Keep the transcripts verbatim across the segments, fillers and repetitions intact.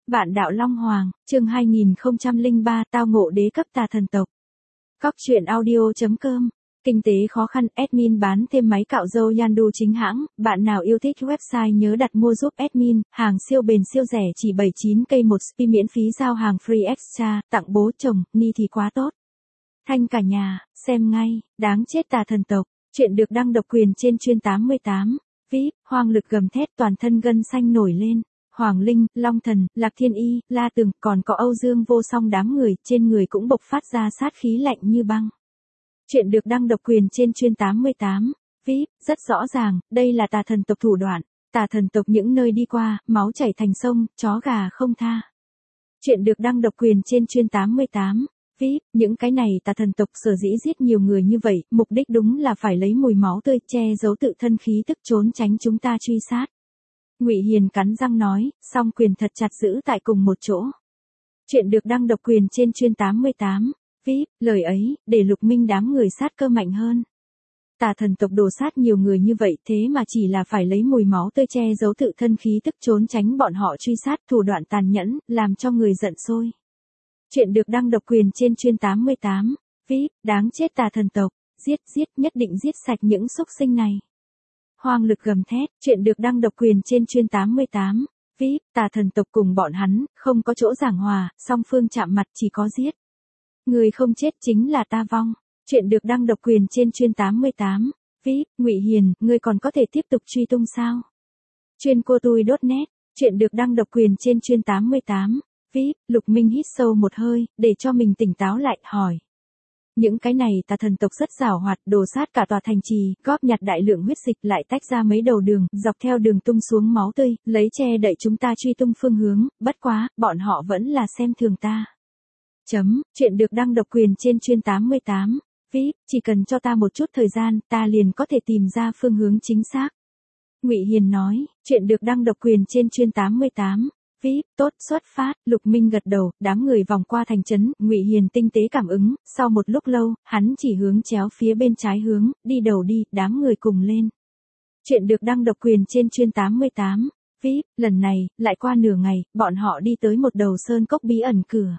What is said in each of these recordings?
Vạn đạo Long Hoàng, chương hai nghìn không trăm lẻ ba, tao ngộ đế cấp tà thần tộc. Cóc truyện audio chấm com. Kinh tế khó khăn, admin bán thêm máy cạo râu Yandu chính hãng, bạn nào yêu thích website nhớ đặt mua giúp admin, hàng siêu bền siêu rẻ chỉ bảy mươi chín k một spi miễn phí giao hàng free extra, tặng bố chồng, ni thì quá tốt. Thanh cả nhà, xem ngay, đáng chết tà thần tộc, chuyện được đăng độc quyền trên chuyên tám mươi tám, vê i pê, hoang lực gầm thét toàn thân gân xanh nổi lên. Hoàng Linh, Long Thần, Lạc Thiên Y, La Tường, còn có Âu Dương Vô Song đám người, trên người cũng bộc phát ra sát khí lạnh như băng. Chuyện được đăng độc quyền trên chuyên tám mươi tám, vê i pê, rất rõ ràng, đây là tà thần tộc thủ đoạn, tà thần tộc những nơi đi qua, máu chảy thành sông, chó gà không tha. Chuyện được đăng độc quyền trên chuyên tám mươi tám, vê i pê, những cái này tà thần tộc sở dĩ giết nhiều người như vậy, mục đích đúng là phải lấy mùi máu tươi che giấu tự thân khí tức trốn tránh chúng ta truy sát. Ngụy Hiền cắn răng nói, song quyền thật chặt giữ tại cùng một chỗ. Chuyện được đăng độc quyền trên chuyên tám mươi tám, vê i pê, lời ấy, để Lục Minh đám người sát cơ mạnh hơn. Tà thần tộc đồ sát nhiều người như vậy thế mà chỉ là phải lấy mùi máu tươi che giấu tự thân khí tức trốn tránh bọn họ truy sát, thủ đoạn tàn nhẫn, làm cho người giận sôi. Chuyện được đăng độc quyền trên chuyên tám mươi tám, vê i pê, đáng chết tà thần tộc, giết giết nhất định giết sạch những xúc sinh này. Hoang lực gầm thét, chuyện được đăng độc quyền trên chuyên tám mươi tám, vê i pê, tà thần tộc cùng bọn hắn, không có chỗ giảng hòa, song phương chạm mặt chỉ có giết. Người không chết chính là ta vong. Chuyện được đăng độc quyền trên chuyên tám mươi tám, vê i pê, Ngụy Hiền, ngươi còn có thể tiếp tục truy tung sao? Chuyên cô tui chấm net, chuyện được đăng độc quyền trên chuyên tám mươi tám, vê i pê, Lục Minh hít sâu một hơi, để cho mình tỉnh táo lại, hỏi. Những cái này tà thần tộc rất giàu hoạt, đồ sát cả tòa thành trì, góp nhặt đại lượng huyết dịch lại tách ra mấy đầu đường, dọc theo đường tung xuống máu tươi, lấy che đậy chúng ta truy tung phương hướng, bất quá, bọn họ vẫn là xem thường ta. Chấm, chuyện được đăng độc quyền trên chuyên tám mươi tám, vê i pê, chỉ cần cho ta một chút thời gian, ta liền có thể tìm ra phương hướng chính xác. Ngụy Hiền nói, chuyện được đăng độc quyền trên chuyên tám mươi tám. vê i pê, tốt, xuất phát, Lục Minh gật đầu, đám người vòng qua thành trấn, Ngụy Hiền tinh tế cảm ứng, sau một lúc lâu, hắn chỉ hướng chéo phía bên trái hướng, đi đầu đi, đám người cùng lên. Chuyện được đăng độc quyền trên chuyên tám mươi tám, vê i pê, lần này, lại qua nửa ngày, bọn họ đi tới một đầu sơn cốc bí ẩn cửa.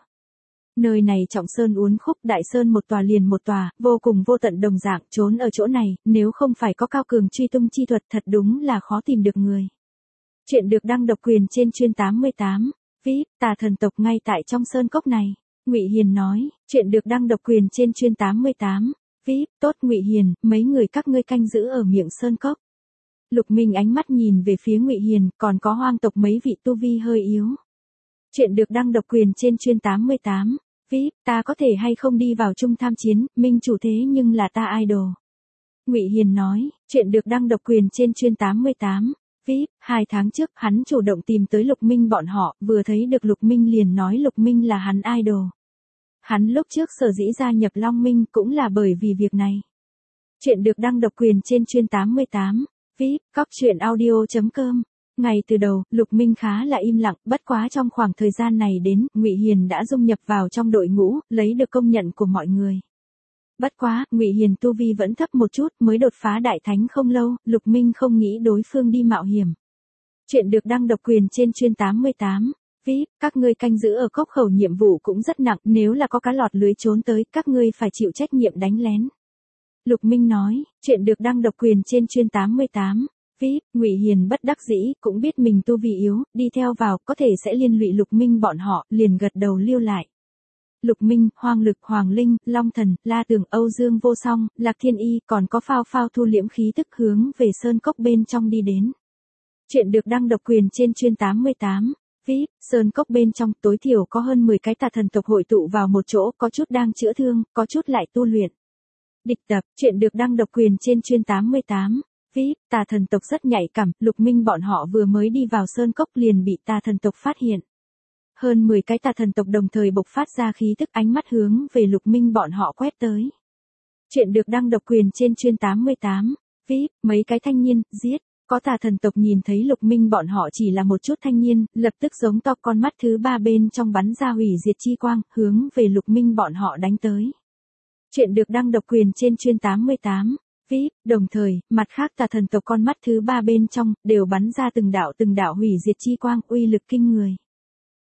Nơi này trọng sơn uốn khúc, đại sơn một tòa liền một tòa, vô cùng vô tận đồng dạng, trốn ở chỗ này, nếu không phải có cao cường truy tung chi thuật thật đúng là khó tìm được người. Chuyện được đăng độc quyền trên chuyên tám mươi tám, vê i pê, tà thần tộc ngay tại trong sơn cốc này. Ngụy Hiền nói, chuyện được đăng độc quyền trên chuyên tám mươi tám, vê i pê, tốt Ngụy Hiền, mấy người các ngươi canh giữ ở miệng sơn cốc. Lục Minh ánh mắt nhìn về phía Ngụy Hiền, còn có hoang tộc mấy vị tu vi hơi yếu. Chuyện được đăng độc quyền trên chuyên tám mươi tám, vê i pê, ta có thể hay không đi vào chung tham chiến, minh chủ thế nhưng là ta idol. Ngụy Hiền nói, chuyện được đăng độc quyền trên chuyên tám mươi tám. vê i pê, hai tháng trước, hắn chủ động tìm tới Lục Minh bọn họ, vừa thấy được Lục Minh liền nói Lục Minh là hắn idol. Hắn lúc trước sở dĩ gia nhập Long Minh cũng là bởi vì việc này. Chuyện được đăng độc quyền trên chuyên tám mươi tám, vê i pê, cóc truyện audio chấm com. Ngay từ đầu, Lục Minh khá là im lặng, bất quá trong khoảng thời gian này đến, Ngụy Hiền đã dung nhập vào trong đội ngũ, lấy được công nhận của mọi người. Bất quá, Ngụy Hiền tu vi vẫn thấp một chút, mới đột phá đại thánh không lâu, Lục Minh không nghĩ đối phương đi mạo hiểm. Chuyện được đăng độc quyền trên chuyên tám mươi tám, vê i pê, các ngươi canh giữ ở cốc khẩu nhiệm vụ cũng rất nặng, nếu là có cá lọt lưới trốn tới, các ngươi phải chịu trách nhiệm đánh lén. Lục Minh nói, chuyện được đăng độc quyền trên chuyên tám mươi tám, vê i pê, Ngụy Hiền bất đắc dĩ, cũng biết mình tu vi yếu, đi theo vào, có thể sẽ liên lụy Lục Minh bọn họ, liền gật đầu lưu lại. Lục Minh, Hoang Lực, Hoàng Linh, Long Thần, La Tường, Âu Dương Vô Song, Lạc Thiên Y, còn có Phao Phao thu liễm khí tức hướng về sơn cốc bên trong đi đến. Chuyện được đăng độc quyền trên chuyên tám mươi tám, vê i pê, sơn cốc bên trong tối thiểu có hơn mười cái tà thần tộc hội tụ vào một chỗ, có chút đang chữa thương, có chút lại tu luyện. Địch tập, chuyện được đăng độc quyền trên chuyên tám mươi tám, vê i pê, tà thần tộc rất nhạy cảm, Lục Minh bọn họ vừa mới đi vào sơn cốc liền bị tà thần tộc phát hiện. Hơn mười cái tà thần tộc đồng thời bộc phát ra khí tức, ánh mắt hướng về Lục Minh bọn họ quét tới. Chuyện được đăng độc quyền trên chuyên tám mươi tám, vê i pê, mấy cái thanh niên, giết. Có tà thần tộc nhìn thấy Lục Minh bọn họ chỉ là một chút thanh niên, lập tức giống to con mắt thứ ba bên trong bắn ra hủy diệt chi quang, hướng về Lục Minh bọn họ đánh tới. Chuyện được đăng độc quyền trên chuyên tám mươi tám, vê i pê, đồng thời, mặt khác tà thần tộc con mắt thứ ba bên trong, đều bắn ra từng đạo từng đạo hủy diệt chi quang, uy lực kinh người.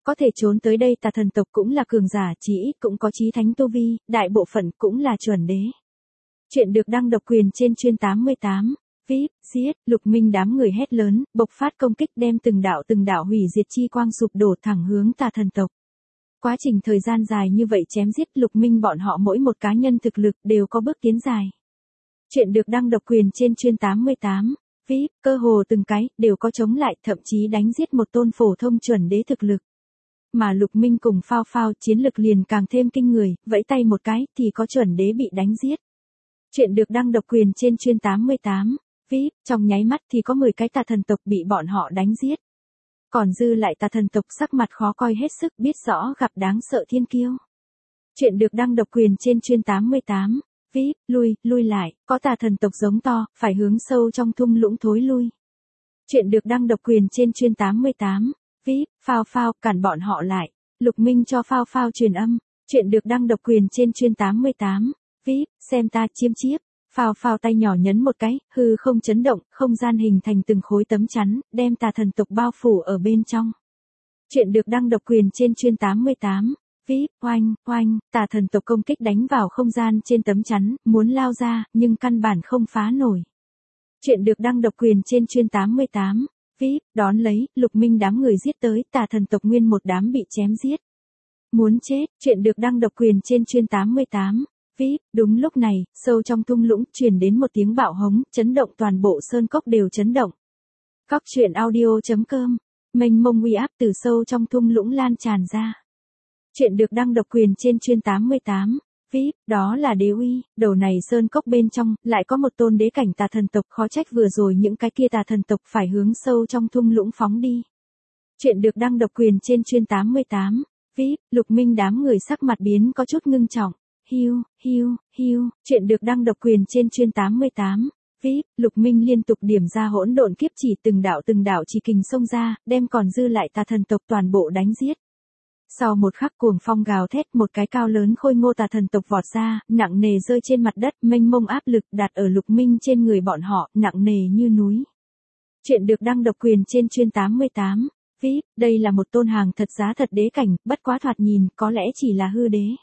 Có thể trốn tới đây tà thần tộc cũng là cường giả chí ít cũng có chí thánh tu vi, đại bộ phận cũng là chuẩn đế. Chuyện được đăng độc quyền trên chuyên tám mươi tám. vê i pê, giết, Lục Minh đám người hét lớn, bộc phát công kích đem từng đạo từng đạo hủy diệt chi quang sụp đổ thẳng hướng tà thần tộc. Quá trình thời gian dài như vậy chém giết Lục Minh bọn họ mỗi một cá nhân thực lực đều có bước tiến dài. Chuyện được đăng độc quyền trên chuyên tám mươi tám. vê i pê, cơ hồ từng cái, đều có chống lại, thậm chí đánh giết một tôn phổ thông chuẩn đế thực lực. Mà Lục Minh cùng Phao Phao chiến lực liền càng thêm kinh người, vẫy tay một cái thì có chuẩn đế bị đánh giết. Chuyện được đăng độc quyền trên chuyên tám mươi tám. vê i pê, trong nháy mắt thì có mười cái tà thần tộc bị bọn họ đánh giết. Còn dư lại tà thần tộc sắc mặt khó coi hết sức biết rõ gặp đáng sợ thiên kiêu. Chuyện được đăng độc quyền trên chuyên tám mươi tám. vê i pê, lui, lui lại, có tà thần tộc giống to, phải hướng sâu trong thung lũng thối lui. Chuyện được đăng độc quyền trên chuyên tám mươi tám. vê i pê, Phao Phao, cản bọn họ lại. Lục Minh cho Phao Phao truyền âm. Chuyện được đăng độc quyền trên chuyên tám mươi tám. vê i pê, xem ta chiêm chiếp. Phao Phao tay nhỏ nhấn một cái, hư không chấn động, không gian hình thành từng khối tấm chắn, đem tà thần tộc bao phủ ở bên trong. Chuyện được đăng độc quyền trên chuyên tám mươi tám. vê i pê, oanh, oanh, tà thần tộc công kích đánh vào không gian trên tấm chắn, muốn lao ra, nhưng căn bản không phá nổi. Chuyện được đăng độc quyền trên chuyên tám mươi tám. vê i pê, đón lấy, Lục Minh đám người giết tới, tà thần tộc nguyên một đám bị chém giết. Muốn chết, chuyện được đăng độc quyền trên chuyên tám mươi tám. vê i pê, đúng lúc này, sâu trong thung lũng truyền đến một tiếng bạo hống, chấn động toàn bộ sơn cốc đều chấn động. Cóc truyện audio chấm com, mênh mông uy áp từ sâu trong thung lũng lan tràn ra. Chuyện được đăng độc quyền trên chuyên tám mươi tám. vê i pê, đó là đế uy, đầu này sơn cốc bên trong, lại có một tôn đế cảnh tà thần tộc, khó trách vừa rồi những cái kia tà thần tộc phải hướng sâu trong thung lũng phóng đi. Chuyện được đăng độc quyền trên chuyên tám mươi tám. vê i pê, Lục Minh đám người sắc mặt biến có chút ngưng trọng. Hiu, hiu, hiu, chuyện được đăng độc quyền trên chuyên tám mươi tám. vê i pê, Lục Minh liên tục điểm ra hỗn độn kiếp chỉ từng đạo từng đạo chỉ kình xông ra, đem còn dư lại tà thần tộc toàn bộ đánh giết. Sau một khắc cuồng phong gào thét, một cái cao lớn khôi ngô tà thần tộc vọt ra, nặng nề rơi trên mặt đất, mênh mông áp lực đặt ở Lục Minh trên người bọn họ, nặng nề như núi. Chuyện được đăng độc quyền trên chuyên tám mươi tám. vê i pê, đây là một tôn hàng thật giá thật đế cảnh, bất quá thoạt nhìn, có lẽ chỉ là hư đế.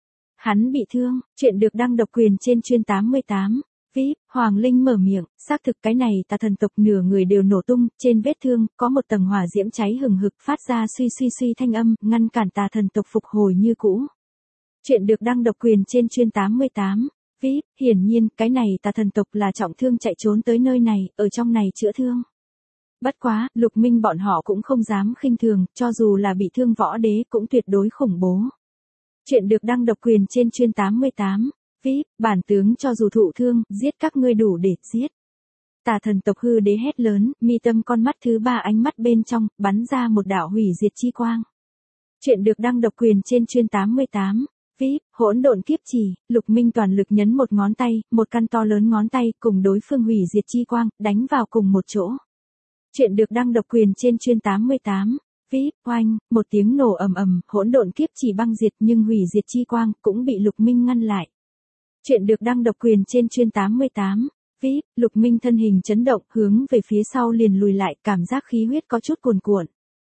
Hắn bị thương, chuyện được đăng độc quyền trên chuyên tám mươi tám. vê i pê, Hoàng Linh mở miệng, xác thực cái này tà thần tộc nửa người đều nổ tung, trên vết thương, có một tầng hỏa diễm cháy hừng hực phát ra suy suy suy thanh âm, ngăn cản tà thần tộc phục hồi như cũ. Chuyện được đăng độc quyền trên chuyên tám mươi tám. vê i pê, hiển nhiên, cái này tà thần tộc là trọng thương chạy trốn tới nơi này, ở trong này chữa thương. Bất quá, Lục Minh bọn họ cũng không dám khinh thường, cho dù là bị thương võ đế cũng tuyệt đối khủng bố. Chuyện được đăng độc quyền trên chuyên tám mươi tám. vê i pê, bản tướng cho dù thụ thương, giết các ngươi đủ để giết. Tà thần tộc hư đế hét lớn, mi tâm con mắt thứ ba ánh mắt bên trong, bắn ra một đạo hủy diệt chi quang. Chuyện được đăng độc quyền trên chuyên tám mươi tám. vê i pê, hỗn độn kiếp chỉ, Lục Minh toàn lực nhấn một ngón tay, một căn to lớn ngón tay cùng đối phương hủy diệt chi quang, đánh vào cùng một chỗ. Chuyện được đăng độc quyền trên chuyên tám mươi tám. vê i pê, oanh, một tiếng nổ ầm ầm, hỗn độn kiếp chỉ băng diệt nhưng hủy diệt chi quang cũng bị Lục Minh ngăn lại. Chuyện được đăng độc quyền trên chuyên tám mươi tám. vê i pê, Lục Minh thân hình chấn động, hướng về phía sau liền lùi lại, cảm giác khí huyết có chút cuồn cuộn.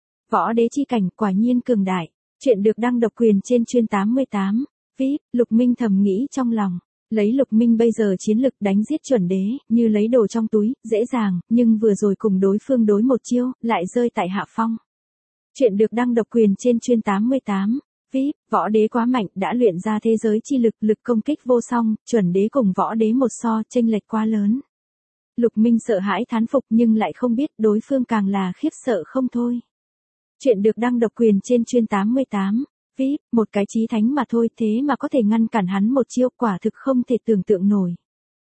Võ đế chi cảnh quả nhiên cường đại. Chuyện được đăng độc quyền trên chuyên tám mươi tám. vê i pê, Lục Minh thầm nghĩ trong lòng. Lấy Lục Minh bây giờ chiến lực đánh giết chuẩn đế, như lấy đồ trong túi, dễ dàng, nhưng vừa rồi cùng đối phương đối một chiêu, lại rơi tại hạ phong. Chuyện được đăng độc quyền trên chuyên tám mươi tám. vê i pê, võ đế quá mạnh đã luyện ra thế giới chi lực, lực công kích vô song, chuẩn đế cùng võ đế một so, chênh lệch quá lớn. Lục Minh sợ hãi thán phục nhưng lại không biết đối phương càng là khiếp sợ không thôi. Chuyện được đăng độc quyền trên chuyên tám mươi tám. vê i pê, một cái chí thánh mà thôi thế mà có thể ngăn cản hắn một chiêu, quả thực không thể tưởng tượng nổi.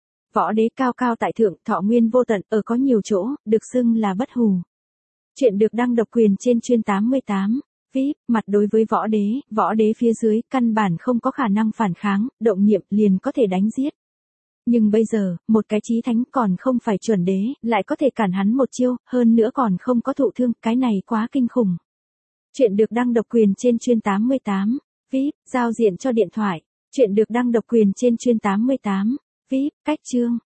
Võ đế cao cao tại thượng, thọ nguyên vô tận, ở có nhiều chỗ, được xưng là bất hủ. Chuyện được đăng độc quyền trên chuyên tám mươi tám. vê i pê, mặt đối với võ đế, võ đế phía dưới, căn bản không có khả năng phản kháng, động niệm liền có thể đánh giết. Nhưng bây giờ, một cái chí thánh còn không phải chuẩn đế, lại có thể cản hắn một chiêu, hơn nữa còn không có thụ thương, cái này quá kinh khủng. Chuyện được đăng độc quyền trên chuyên tám mươi tám. vê i pê, giao diện cho điện thoại. Chuyện được đăng độc quyền trên chuyên tám mươi tám. vê i pê, cách chương.